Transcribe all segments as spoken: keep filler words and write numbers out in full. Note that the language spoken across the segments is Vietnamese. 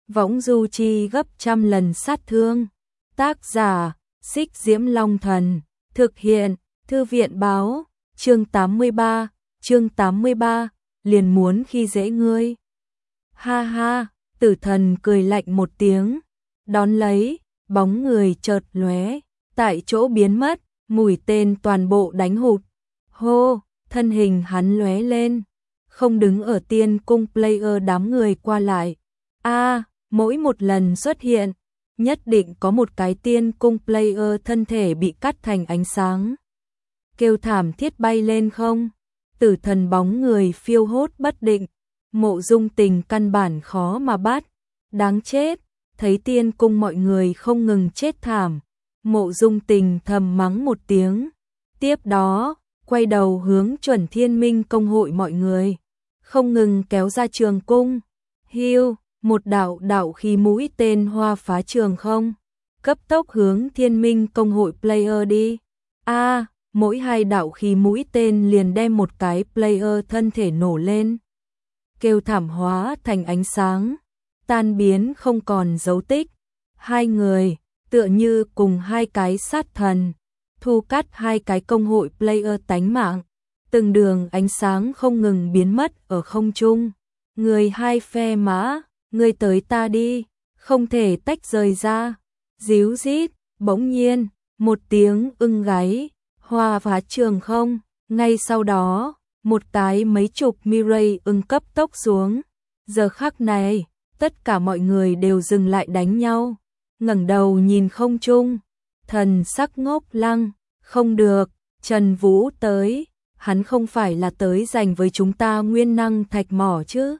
võng du chi gấp trăm lần sát thương. Tác giả, Xích Diễm Long Thần, thực hiện, Thư viện báo, chương tám mươi ba, chương tám mươi ba, liền muốn khi dễ ngươi. Ha ha, Tử Thần cười lạnh một tiếng, đón lấy, bóng người chợt lóe, tại chỗ biến mất, mũi tên toàn bộ đánh hụt. Hô, thân hình hắn lóe lên, không đứng ở tiên cung player đám người qua lại. A, à, mỗi một lần xuất hiện, nhất định có một cái tiên cung player thân thể bị cắt thành ánh sáng. Kêu thảm thiết bay lên không, Tử Thần bóng người phiêu hốt bất định, Mộ Dung Tình căn bản khó mà bắt. Đáng chết, thấy tiên cung mọi người không ngừng chết thảm, Mộ Dung Tình thầm mắng một tiếng, tiếp đó, quay đầu hướng Chuẩn Thiên Minh công hội mọi người, không ngừng kéo ra trường cung. Hiu, một đạo đạo khí mũi tên hoa phá trường không, cấp tốc hướng Thiên Minh công hội player đi. A, à, mỗi hai đạo khí mũi tên liền đem một cái player thân thể nổ lên. Kêu thảm hóa thành ánh sáng, tan biến không còn dấu tích. Hai người, tựa như cùng hai cái sát thần, thu cắt hai cái công hội player tánh mạng. Từng đường ánh sáng không ngừng biến mất ở không trung. Người hai phe mã, người tới ta đi, không thể tách rời ra. Díu rít, bỗng nhiên, một tiếng ưng gáy, hoa phá trường không. Ngay sau đó, một cái mấy chục Mirai ưng cấp tốc xuống. Giờ khắc này, tất cả mọi người đều dừng lại đánh nhau, ngẩng đầu nhìn không trung, thần sắc ngốc lăng. Không được, Trần Vũ tới, hắn không phải là tới giành với chúng ta nguyên năng thạch mỏ chứ.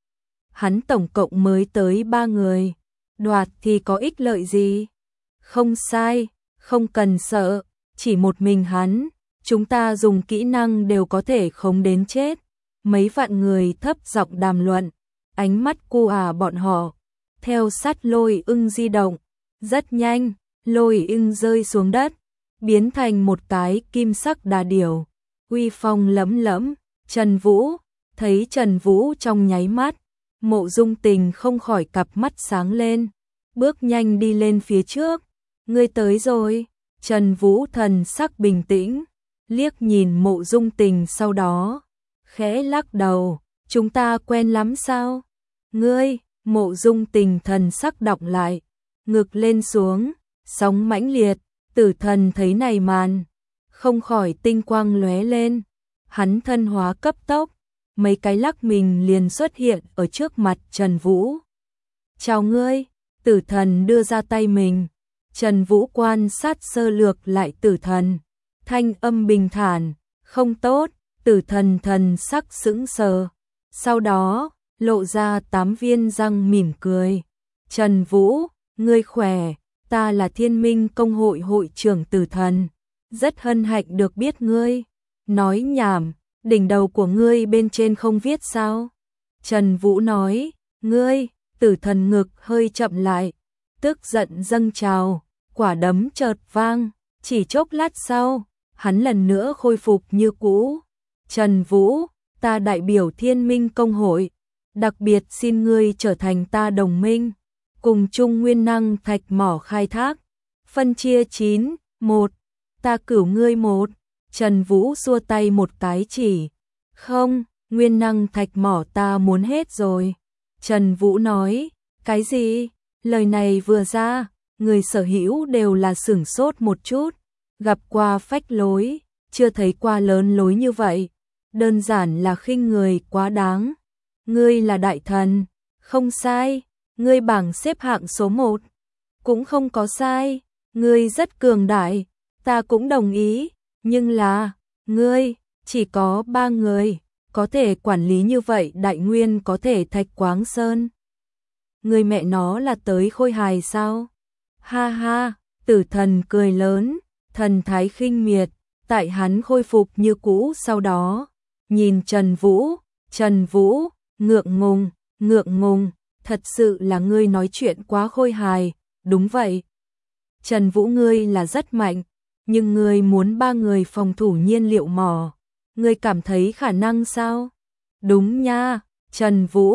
Hắn tổng cộng mới tới ba người, đoạt thì có ích lợi gì? Không sai, không cần sợ, chỉ một mình hắn, chúng ta dùng kỹ năng đều có thể khống đến chết. Mấy vạn người thấp giọng đàm luận, ánh mắt cu à bọn họ, theo sát lôi ưng di động, rất nhanh, lôi ưng rơi xuống đất, biến thành một cái kim sắc đà điểu, uy phong lẫm lẫm. Trần Vũ, thấy Trần Vũ trong nháy mắt, Mộ Dung Tình không khỏi cặp mắt sáng lên, bước nhanh đi lên phía trước. Ngươi tới rồi. Trần Vũ thần sắc bình tĩnh, liếc nhìn Mộ Dung Tình sau đó, khẽ lắc đầu, chúng ta quen lắm sao? Ngươi, Mộ Dung Tình thần sắc đọc lại, ngực lên xuống, sóng mãnh liệt. Tử Thần thấy này màn, không khỏi tinh quang lóe lên, hắn thân hóa cấp tốc, mấy cái lắc mình liền xuất hiện ở trước mặt Trần Vũ. Chào ngươi, Tử Thần đưa ra tay mình, Trần Vũ quan sát sơ lược lại Tử Thần, thanh âm bình thản, không tốt. Tử Thần thần sắc sững sờ, sau đó, lộ ra tám viên răng mỉm cười. Trần Vũ, ngươi khỏe. Ta là Thiên Minh công hội hội trưởng Tử Thần, rất hân hạnh được biết ngươi. Nói nhảm, đỉnh đầu của ngươi bên trên không viết sao? Trần Vũ nói, ngươi. Tử Thần ngực hơi chậm lại, tức giận dâng trào, quả đấm chợt vang, chỉ chốc lát sau, hắn lần nữa khôi phục như cũ. Trần Vũ, ta đại biểu Thiên Minh công hội, đặc biệt xin ngươi trở thành ta đồng minh, cùng chung nguyên năng thạch mỏ khai thác. Phân chia chín, một, ta cửu ngươi một. Trần Vũ xua tay một cái chỉ, không, nguyên năng thạch mỏ ta muốn hết rồi. Trần Vũ nói, cái gì? Lời này vừa ra, người sở hữu đều là sửng sốt một chút, gặp qua phách lối, chưa thấy qua lớn lối như vậy, đơn giản là khinh người quá đáng. Ngươi là đại thần, không sai. Ngươi bảng xếp hạng số một, cũng không có sai, ngươi rất cường đại, ta cũng đồng ý, nhưng là, ngươi, chỉ có ba người, có thể quản lý như vậy đại nguyên có thể thạch quáng sơn. Ngươi mẹ nó là tới khôi hài sao? Ha ha, Tử Thần cười lớn, thần thái khinh miệt, tại hắn khôi phục như cũ sau đó, nhìn Trần Vũ, Trần Vũ, ngượng ngùng, ngượng ngùng. Thật sự là ngươi nói chuyện quá khôi hài, đúng vậy. Trần Vũ ngươi là rất mạnh, nhưng ngươi muốn ba người phòng thủ nhiên liệu mỏ, ngươi cảm thấy khả năng sao? Đúng nha, Trần Vũ,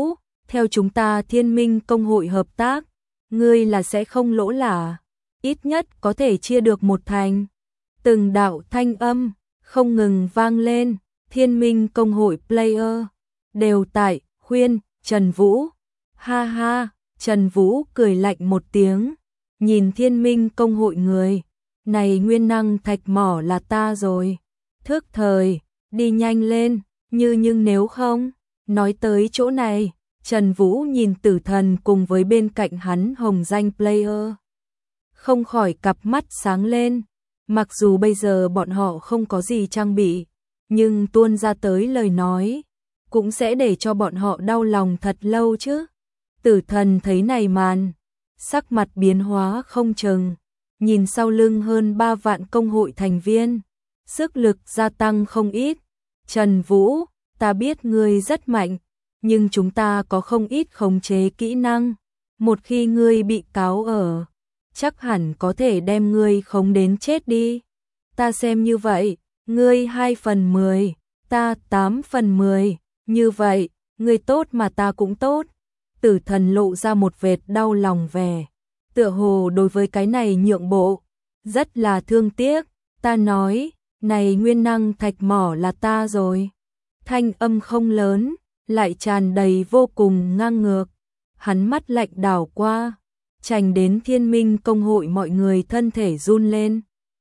theo chúng ta Thiên Minh công hội hợp tác, ngươi là sẽ không lỗ là, ít nhất có thể chia được một thành. Từng đạo thanh âm không ngừng vang lên, Thiên Minh công hội player đều tại khuyên Trần Vũ. Ha ha, Trần Vũ cười lạnh một tiếng, nhìn Thiên Minh công hội người, này nguyên năng thạch mỏ là ta rồi. Thức thời, đi nhanh lên, như nhưng nếu không, nói tới chỗ này, Trần Vũ nhìn Tử Thần cùng với bên cạnh hắn hồng danh player. Không khỏi cặp mắt sáng lên, mặc dù bây giờ bọn họ không có gì trang bị, nhưng tuôn ra tới lời nói, cũng sẽ để cho bọn họ đau lòng thật lâu chứ. Tử Thần thấy này màn, sắc mặt biến hóa không chừng, nhìn sau lưng hơn ba vạn công hội thành viên, sức lực gia tăng không ít. Trần Vũ, ta biết ngươi rất mạnh, nhưng chúng ta có không ít khống chế kỹ năng, một khi ngươi bị cáo ở, chắc hẳn có thể đem ngươi khống đến chết đi. Ta xem như vậy, ngươi hai phần mười, ta tám phần mười, như vậy, ngươi tốt mà ta cũng tốt. Tử Thần lộ ra một vệt đau lòng vẻ, tựa hồ đối với cái này nhượng bộ, rất là thương tiếc. Ta nói, này nguyên năng thạch mỏ là ta rồi. Thanh âm không lớn, lại tràn đầy vô cùng ngang ngược. Hắn mắt lạnh đảo qua, chành đến Thiên Minh công hội mọi người thân thể run lên.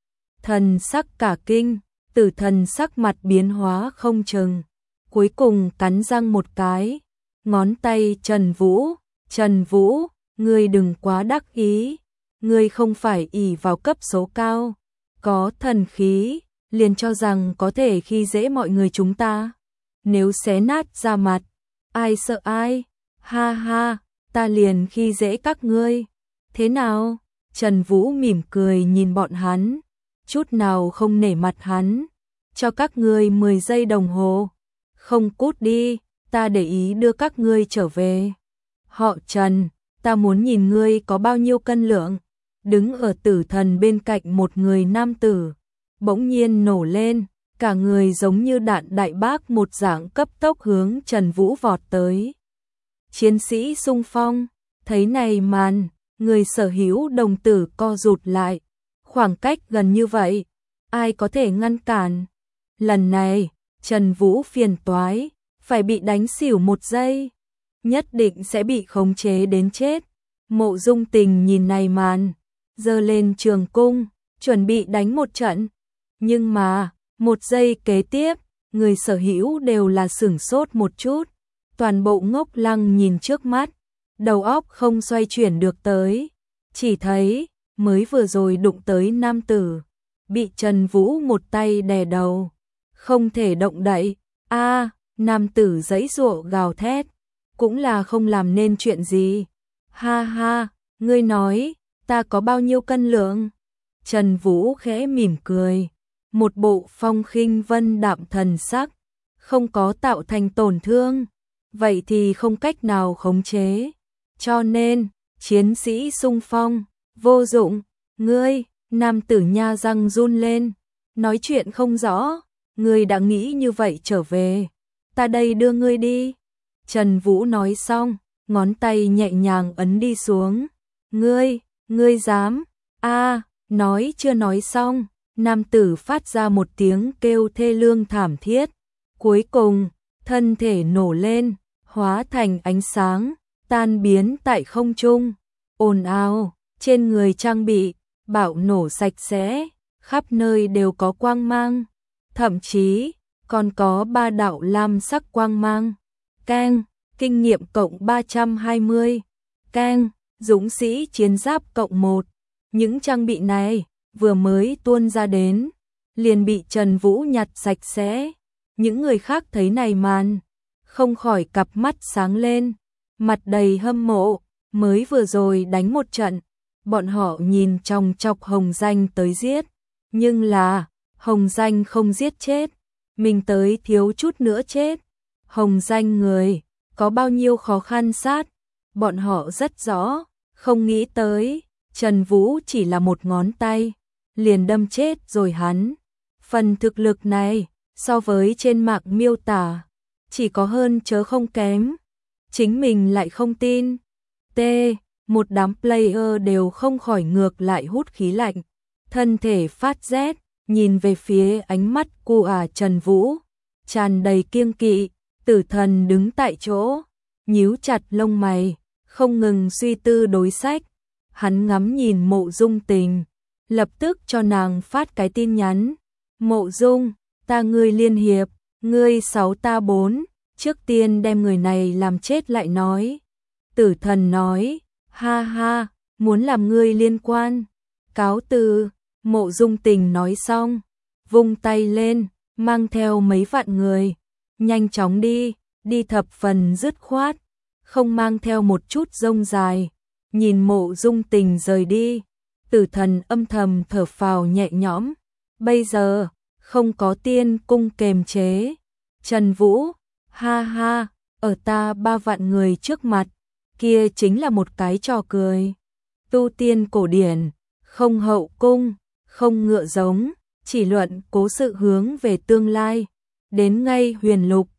Thần sắc cả kinh, Tử Thần sắc mặt biến hóa không chừng, cuối cùng cắn răng một cái, ngón tay Trần Vũ, Trần Vũ, ngươi đừng quá đắc ý, ngươi không phải ỷ vào cấp số cao, có thần khí, liền cho rằng có thể khi dễ mọi người chúng ta. Nếu xé nát ra mặt, ai sợ ai, ha ha, ta liền khi dễ các ngươi. Thế nào? Trần Vũ mỉm cười nhìn bọn hắn, chút nào không nể mặt hắn, cho các ngươi mười giây đồng hồ, không cút đi, ta để ý đưa các ngươi trở về. Họ Trần, ta muốn nhìn ngươi có bao nhiêu cân lượng. Đứng ở Tử Thần bên cạnh một người nam tử, bỗng nhiên nổ lên, cả người giống như đạn đại bác một dạng cấp tốc hướng Trần Vũ vọt tới. Chiến sĩ xung phong, thấy này màn, người sở hữu đồng tử co rụt lại, khoảng cách gần như vậy, ai có thể ngăn cản. Lần này, Trần Vũ phiền toái, phải bị đánh xỉu một giây, nhất định sẽ bị khống chế đến chết. Mộ Dung Tình nhìn này màn, giơ lên trường cung, chuẩn bị đánh một trận. Nhưng mà, một giây kế tiếp, người sở hữu đều là sửng sốt một chút, toàn bộ ngốc lăng nhìn trước mắt, đầu óc không xoay chuyển được tới, chỉ thấy, mới vừa rồi đụng tới nam tử, bị Trần Vũ một tay đè đầu, không thể động đậy. A, nam tử giãy giụa gào thét, cũng là không làm nên chuyện gì. Ha ha, ngươi nói, ta có bao nhiêu cân lượng? Trần Vũ khẽ mỉm cười, một bộ phong khinh vân đạm thần sắc, không có tạo thành tổn thương, vậy thì không cách nào khống chế. Cho nên, chiến sĩ xung phong, vô dụng, ngươi, nam tử nha răng run lên, nói chuyện không rõ, ngươi đã nghĩ như vậy trở về, ta đây đưa ngươi đi. Trần Vũ nói xong, ngón tay nhẹ nhàng ấn đi xuống, ngươi, ngươi dám, a, nói chưa nói xong, nam tử phát ra một tiếng kêu thê lương thảm thiết, cuối cùng, thân thể nổ lên, hóa thành ánh sáng, tan biến tại không trung, ồn ào, trên người trang bị, bạo nổ sạch sẽ, khắp nơi đều có quang mang, thậm chí, còn có ba đạo lam sắc quang mang. Keng, kinh nghiệm cộng ba trăm hai mươi, Keng, dũng sĩ chiến giáp cộng một. Những trang bị này, vừa mới tuôn ra đến, liền bị Trần Vũ nhặt sạch sẽ. Những người khác thấy này màn, không khỏi cặp mắt sáng lên, mặt đầy hâm mộ, mới vừa rồi đánh một trận, bọn họ nhìn chòng chọc Hồng Danh tới giết, nhưng là, Hồng Danh không giết chết, mình tới thiếu chút nữa chết. Hồng Danh người, có bao nhiêu khó khăn sát, bọn họ rất rõ, không nghĩ tới, Trần Vũ chỉ là một ngón tay, liền đâm chết rồi hắn. Phần thực lực này, so với trên mạng miêu tả, chỉ có hơn chớ không kém. chính mình lại không tin. T. Một đám player đều không khỏi ngược lại hút khí lạnh, thân thể phát rét, nhìn về phía ánh mắt của ả Trần Vũ, tràn đầy kiêng kỵ. Tử Thần đứng tại chỗ, nhíu chặt lông mày, không ngừng suy tư đối sách. Hắn ngắm nhìn Mộ Dung Tình, lập tức cho nàng phát cái tin nhắn. Mộ Dung, ta ngươi liên hiệp, ngươi sáu ta bốn, trước tiên đem người này làm chết lại nói. Tử Thần nói, ha ha, muốn làm ngươi liên quan. Cáo từ. Mộ Dung Tình nói xong, vung tay lên, mang theo mấy vạn người, nhanh chóng đi, đi thập phần dứt khoát, không mang theo một chút rông dài. Nhìn Mộ Dung Tình rời đi, Tử Thần âm thầm thở phào nhẹ nhõm, bây giờ không có tiên cung kềm chế. Trần Vũ, ha ha, ở ta ba vạn người trước mặt, kia chính là một cái trò cười. Tu tiên cổ điển, không hậu cung, không ngựa giống, chỉ luận cố sự hướng về tương lai. Đến ngay huyền lục,